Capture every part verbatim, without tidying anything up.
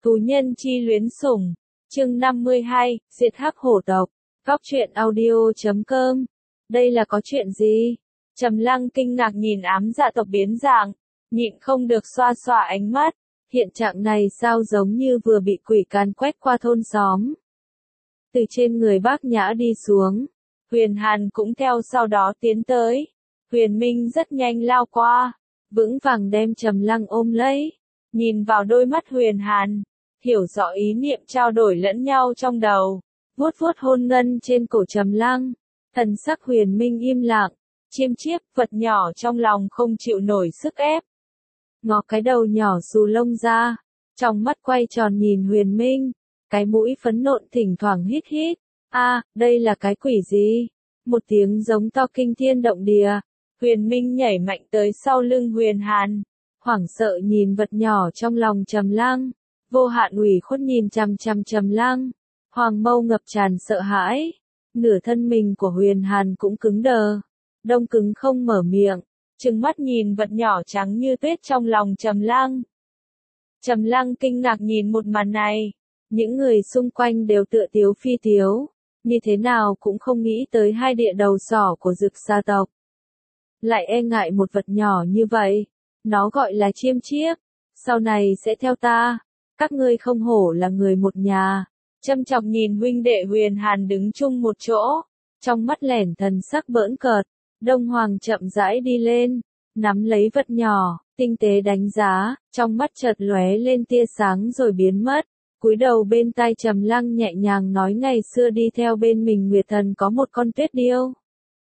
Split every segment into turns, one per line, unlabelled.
Tù nhân chi luyến sủng, chương năm mươi hai, diệt hắc hổ tộc, góc truyện audio chấm com. Đây là có chuyện gì? Trầm Lăng kinh ngạc nhìn ám dạ tộc biến dạng, nhịn không được xoa xoa ánh mắt, hiện trạng này sao giống như vừa bị quỷ càn quét qua thôn xóm. Từ trên người Bác Nhã đi xuống, Huyền Hàn cũng theo sau đó tiến tới, Huyền Minh rất nhanh lao qua, vững vàng đem Trầm Lăng ôm lấy, nhìn vào đôi mắt Huyền Hàn, hiểu rõ ý niệm trao đổi lẫn nhau trong đầu, vuốt vuốt hôn ngân trên cổ Trầm Lăng, thần sắc Huyền Minh im lặng, chiêm chiếp, vật nhỏ trong lòng không chịu nổi sức ép. Ngó cái đầu nhỏ xù lông ra, trong mắt quay tròn nhìn Huyền Minh, cái mũi phấn nộn thỉnh thoảng hít hít, a, đây là cái quỷ gì? Một tiếng giống to kinh thiên động địa, Huyền Minh nhảy mạnh tới sau lưng Huyền Hàn, hoảng sợ nhìn vật nhỏ trong lòng Trầm Lăng, vô hạn ủy khuất nhìn chằm chằm Trầm Lăng, hoàng mâu ngập tràn sợ hãi, nửa thân mình của Huyền Hàn cũng cứng đờ, đông cứng không mở miệng, trừng mắt nhìn vật nhỏ trắng như tuyết trong lòng Trầm Lăng. Trầm Lăng kinh ngạc nhìn một màn này, những người xung quanh đều tựa tiếu phi tiếu, như thế nào cũng không nghĩ tới hai địa đầu sỏ của Dực Sa tộc. Lại e ngại một vật nhỏ như vậy, nó gọi là chiêm chiếp, sau này sẽ theo ta, các ngươi không hổ là người một nhà. Châm chọc nhìn huynh đệ Huyền Hàn đứng chung một chỗ, trong mắt lẻn thần sắc bỡn cợt, Đông Hoàng chậm rãi đi lên, nắm lấy vật nhỏ, tinh tế đánh giá, trong mắt chợt lóe lên tia sáng rồi biến mất, cúi đầu bên tai Trầm Lăng nhẹ nhàng nói ngày xưa đi theo bên mình Nguyệt Thần có một con tuyết điêu.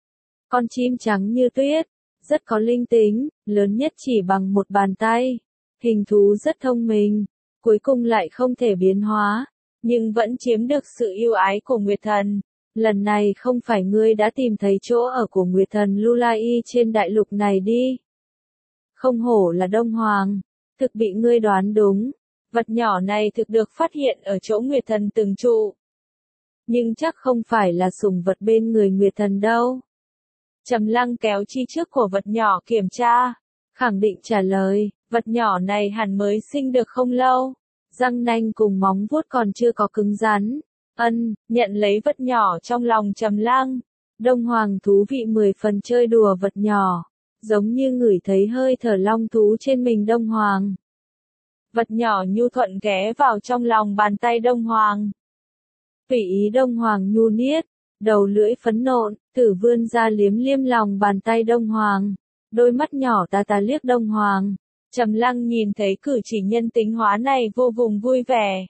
Con chim trắng như tuyết, rất có linh tính, lớn nhất chỉ bằng một bàn tay, hình thú rất thông minh, cuối cùng lại không thể biến hóa, nhưng vẫn chiếm được sự yêu ái của Nguyệt Thần. Lần này không phải ngươi đã tìm thấy chỗ ở của Nguyệt Thần Lulai trên đại lục này đi. Không hổ là Đông Hoàng, thực bị ngươi đoán đúng, vật nhỏ này thực được phát hiện ở chỗ Nguyệt Thần từng trụ. Nhưng chắc không phải là sủng vật bên người Nguyệt Thần đâu. Trầm Lăng kéo chi trước của vật nhỏ kiểm tra, khẳng định trả lời, vật nhỏ này hẳn mới sinh được không lâu, răng nanh cùng móng vuốt còn chưa có cứng rắn. Ân, nhận lấy vật nhỏ trong lòng Trầm Lăng. Đông Hoàng thú vị mười phần chơi đùa vật nhỏ, giống như ngửi thấy hơi thở long thú trên mình Đông Hoàng. Vật nhỏ nhu thuận ghé vào trong lòng bàn tay Đông Hoàng. Tùy ý Đông Hoàng nhu niết, đầu lưỡi phấn nộn, thử vươn ra liếm liếm lòng bàn tay Đông Hoàng. Đôi mắt nhỏ tà tà liếc Đông Hoàng. Trầm Lăng nhìn thấy cử chỉ nhân tính hóa này vô cùng vui vẻ.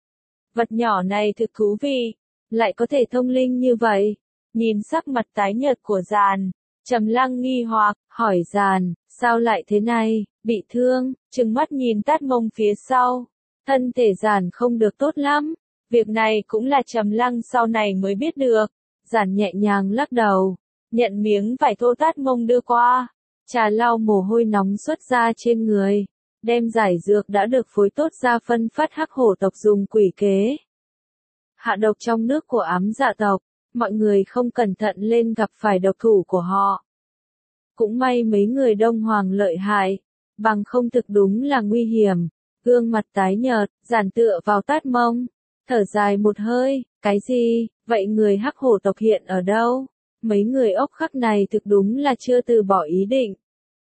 Vật nhỏ này thực thú vị, lại có thể thông linh như vậy. Nhìn sắc mặt tái nhợt của Giàn, Trầm Lăng nghi hoặc, hỏi Giàn, sao lại thế này, bị thương, trừng mắt nhìn Tát Mông phía sau. Thân thể Giàn không được tốt lắm, việc này cũng là Trầm Lăng sau này mới biết được. Giàn nhẹ nhàng lắc đầu, nhận miếng vải thô Tát Mông đưa qua, trà lau mồ hôi nóng xuất ra trên người. Đem giải dược đã được phối tốt ra phân phát hắc hổ tộc dùng quỷ kế. Hạ độc trong nước của ám dạ tộc, mọi người không cẩn thận lên gặp phải độc thủ của họ. Cũng may mấy người Đông Hoàng lợi hại, bằng không thực đúng là nguy hiểm. Gương mặt tái nhợt, Giản tựa vào Tát Mông, thở dài một hơi, cái gì, vậy người hắc hổ tộc hiện ở đâu? Mấy người ốc khắc này thực đúng là chưa từ bỏ ý định.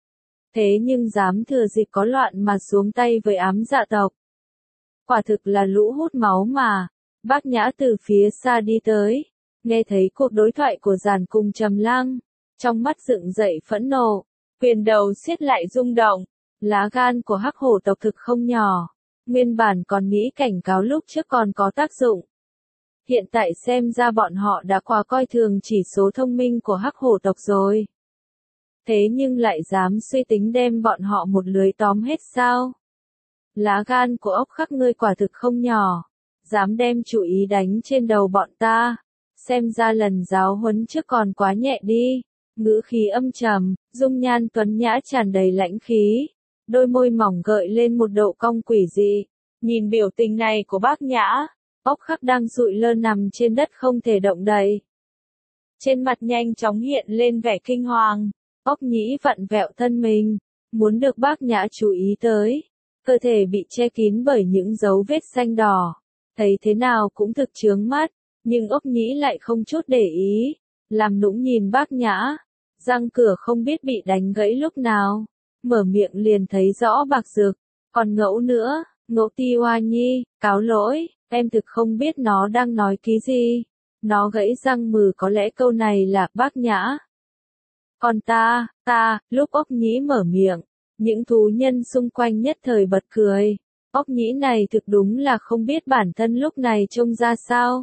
Thế nhưng dám thừa dịp có loạn mà xuống tay với ám dạ tộc. Quả thực là lũ hút máu mà. Bác Nhã từ phía xa đi tới, nghe thấy cuộc đối thoại của Giàn cùng Trầm Lăng, trong mắt dựng dậy phẫn nộ, quyền đầu siết lại rung động, lá gan của hắc hổ tộc thực không nhỏ, nguyên bản còn nghĩ cảnh cáo lúc trước còn có tác dụng. Hiện tại xem ra bọn họ đã quá coi thường chỉ số thông minh của hắc hổ tộc rồi. Thế nhưng lại dám suy tính đem bọn họ một lưới tóm hết sao? Lá gan của ốc khắc ngươi quả thực không nhỏ, dám đem chủ ý đánh trên đầu bọn ta, xem ra lần giáo huấn trước còn quá nhẹ đi. Ngữ khí âm trầm, dung nhan tuấn nhã tràn đầy lãnh khí, đôi môi mỏng gợi lên một độ cong quỷ dị. Nhìn biểu tình này của Bác Nhã, ốc khắc đang dụi lơ nằm trên đất không thể động đậy. Trên mặt nhanh chóng hiện lên vẻ kinh hoàng. Ốc Nhĩ vặn vẹo thân mình, muốn được Bác Nhã chú ý tới. cơ thể bị che kín bởi những dấu vết xanh đỏ, thấy thế nào cũng thực chướng mắt, nhưng ốc nhĩ lại không chút để ý, làm nũng nhìn Bác Nhã, răng cửa không biết bị đánh gãy lúc nào, mở miệng liền thấy rõ Bạc Dực, còn Ngẫu nữa, Ngẫu Ti Hoa Nhi, cáo lỗi, em thực không biết nó đang nói cái gì, nó gãy răng mừ có lẽ câu này là Bác Nhã. Còn ta, ta, lúc ốc nhĩ mở miệng, những thú nhân xung quanh nhất thời bật cười, ốc nhĩ này thực đúng là không biết bản thân lúc này trông ra sao.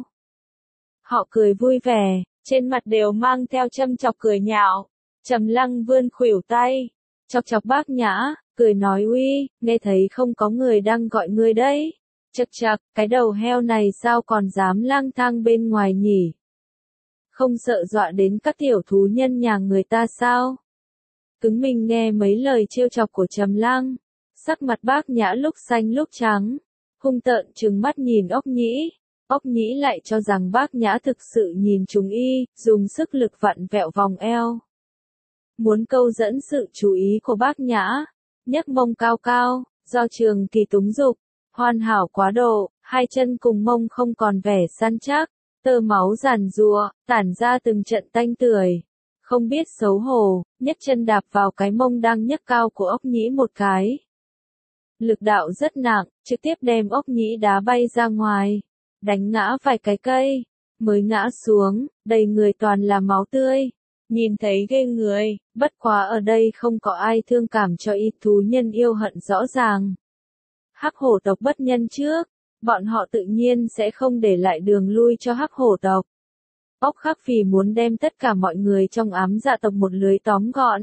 Họ cười vui vẻ, trên mặt đều mang theo châm chọc cười nhạo. Trầm Lăng vươn khuỷu tay, chọc chọc Bác Nhã, cười nói uy, nghe thấy không có người đang gọi ngươi đấy. Chậc chậc, cái đầu heo này sao còn dám lang thang bên ngoài nhỉ? Không sợ dọa đến các tiểu thú nhân nhà người ta sao? Cứng mình nghe mấy lời trêu chọc của Trầm Lăng, sắc mặt Bác Nhã lúc xanh lúc trắng, hung tợn trừng mắt nhìn ốc nhĩ. Ốc nhĩ lại cho rằng Bác Nhã thực sự nhìn chúng y, dùng sức lực vặn vẹo vòng eo. Muốn câu dẫn sự chú ý của Bác Nhã, nhấc mông cao cao, do Trường Kỳ túng dục, hoàn hảo quá độ, hai chân cùng mông không còn vẻ săn chắc, tơ máu giàn giụa, tản ra từng trận tanh tưởi. Không biết xấu hổ, nhấc chân đạp vào cái mông đang nhấc cao của ốc nhĩ một cái. Lực đạo rất nặng, trực tiếp đem ốc nhĩ đá bay ra ngoài, đánh ngã vài cái cây, mới ngã xuống, đầy người toàn là máu tươi. Nhìn thấy ghê người, bất quá ở đây không có ai thương cảm cho ít thú nhân yêu hận rõ ràng. Hắc hổ tộc bất nhân trước, bọn họ tự nhiên sẽ không để lại đường lui cho hắc hổ tộc. Ốc Khắc Phì muốn đem tất cả mọi người trong ám dạ tộc một lưới tóm gọn.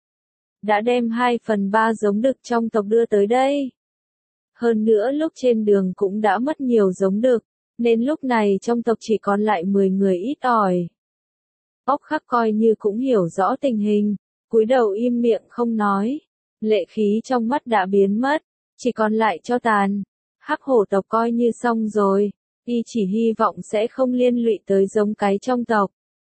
Đã đem hai phần ba giống đực trong tộc đưa tới đây. Hơn nữa lúc trên đường cũng đã mất nhiều giống đực, nên lúc này trong tộc chỉ còn lại mười người ít ỏi. Ốc Khắc coi như cũng hiểu rõ tình hình, cúi đầu im miệng không nói, lệ khí trong mắt đã biến mất, chỉ còn lại cho tàn. Hắc hổ tộc coi như xong rồi, y chỉ hy vọng sẽ không liên lụy tới giống cái trong tộc.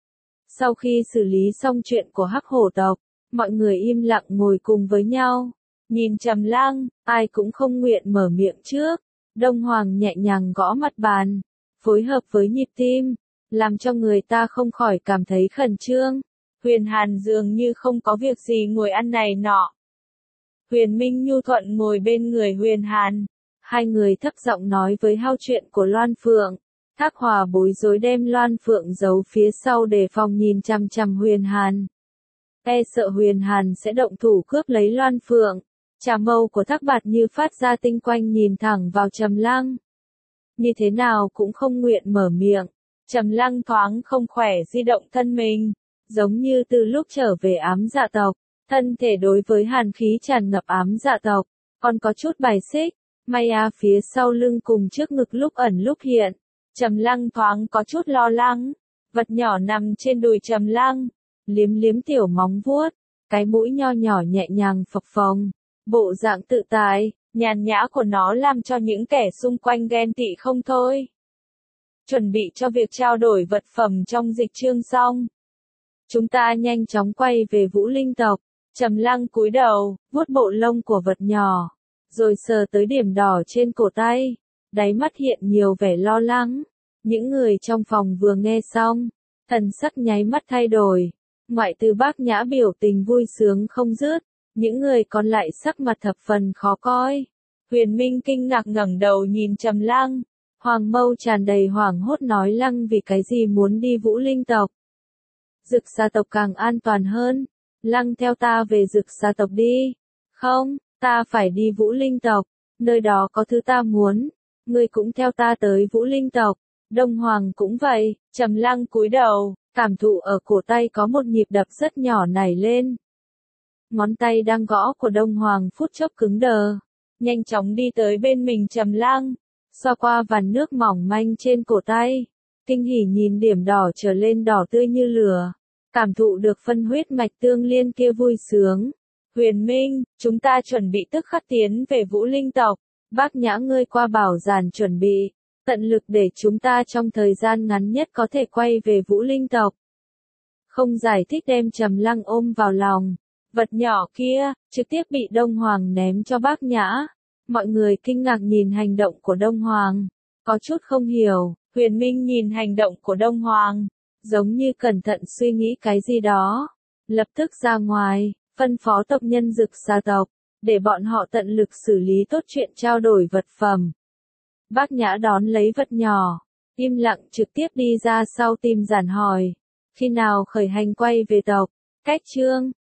Sau khi xử lý xong chuyện của hắc hổ tộc, mọi người im lặng ngồi cùng với nhau, nhìn Trầm Lăng, ai cũng không nguyện mở miệng trước. Đông Hoàng nhẹ nhàng gõ mặt bàn, phối hợp với nhịp tim, làm cho người ta không khỏi cảm thấy khẩn trương. Huyền Hàn dường như không có việc gì ngồi ăn này nọ. Huyền Minh nhu thuận ngồi bên người Huyền Hàn. Hai người thấp giọng nói với hao chuyện của Loan Phượng. Thác Hòa bối rối đem Loan Phượng giấu phía sau để phòng nhìn chằm chằm Huyền Hàn. E sợ Huyền Hàn sẽ động thủ cướp lấy Loan Phượng. Trà mâu của Thác Bạt Như phát ra tinh quanh nhìn thẳng vào Trầm Lăng. Như thế nào cũng không nguyện mở miệng. Trầm Lăng thoáng không khỏe di động thân mình, giống như từ lúc trở về ám dạ tộc, thân thể đối với hàn khí tràn ngập ám dạ tộc, còn có chút bài xích, may à phía sau lưng cùng trước ngực lúc ẩn lúc hiện. Trầm Lăng thoáng có chút lo lắng, vật nhỏ nằm trên đùi Trầm Lăng, liếm liếm tiểu móng vuốt, cái mũi nho nhỏ nhẹ nhàng phập phồng, bộ dạng tự tại, nhàn nhã của nó làm cho những kẻ xung quanh ghen tị không thôi. Chuẩn bị cho việc trao đổi vật phẩm trong dịch chương xong. Chúng ta nhanh chóng quay về Vũ Linh tộc. Trầm Lăng cúi đầu, vuốt bộ lông của vật nhỏ, rồi sờ tới điểm đỏ trên cổ tay, đáy mắt hiện nhiều vẻ lo lắng. Những người trong phòng vừa nghe xong, thần sắc nháy mắt thay đổi, ngoại trừ Bác Nhã biểu tình vui sướng không dứt, những người còn lại sắc mặt thập phần khó coi. Huyền Minh kinh ngạc ngẩng đầu nhìn Trầm Lăng, Hoàng Mâu tràn đầy hoảng hốt nói Lăng vì cái gì muốn đi Vũ Linh tộc. Dực Sa tộc càng an toàn hơn, Lăng theo ta về Dực Sa tộc đi. Không, ta phải đi Vũ Linh tộc, nơi đó có thứ ta muốn, ngươi cũng theo ta tới Vũ Linh tộc. Đông Hoàng cũng vậy. Trầm Lăng cúi đầu, cảm thụ ở cổ tay có một nhịp đập rất nhỏ nảy lên. Ngón tay đang gõ của Đông Hoàng phút chốc cứng đờ, nhanh chóng đi tới bên mình Trầm Lăng, xoa qua vằn nước mỏng manh trên cổ tay, kinh hỉ nhìn điểm đỏ trở lên đỏ tươi như lửa, cảm thụ được phân huyết mạch tương liên kia vui sướng. Huyền Minh, chúng ta chuẩn bị tức khắc tiến về Vũ Linh tộc, Bác Nhã ngươi qua bảo giản chuẩn bị, tận lực để chúng ta trong thời gian ngắn nhất có thể quay về Vũ Linh tộc. Không giải thích đem Trầm Lăng ôm vào lòng, vật nhỏ kia, trực tiếp bị Đông Hoàng ném cho Bác Nhã. Mọi người kinh ngạc nhìn hành động của Đông Hoàng. Có chút không hiểu, Huyền Minh nhìn hành động của Đông Hoàng, giống như cẩn thận suy nghĩ cái gì đó. Lập tức ra ngoài, phân phó tộc nhân Dực gia tộc, để bọn họ tận lực xử lý tốt chuyện trao đổi vật phẩm. Bác Nhã đón lấy vật nhỏ, im lặng trực tiếp đi ra sau tìm Giản hỏi. Khi nào khởi hành quay về tộc? Cách chương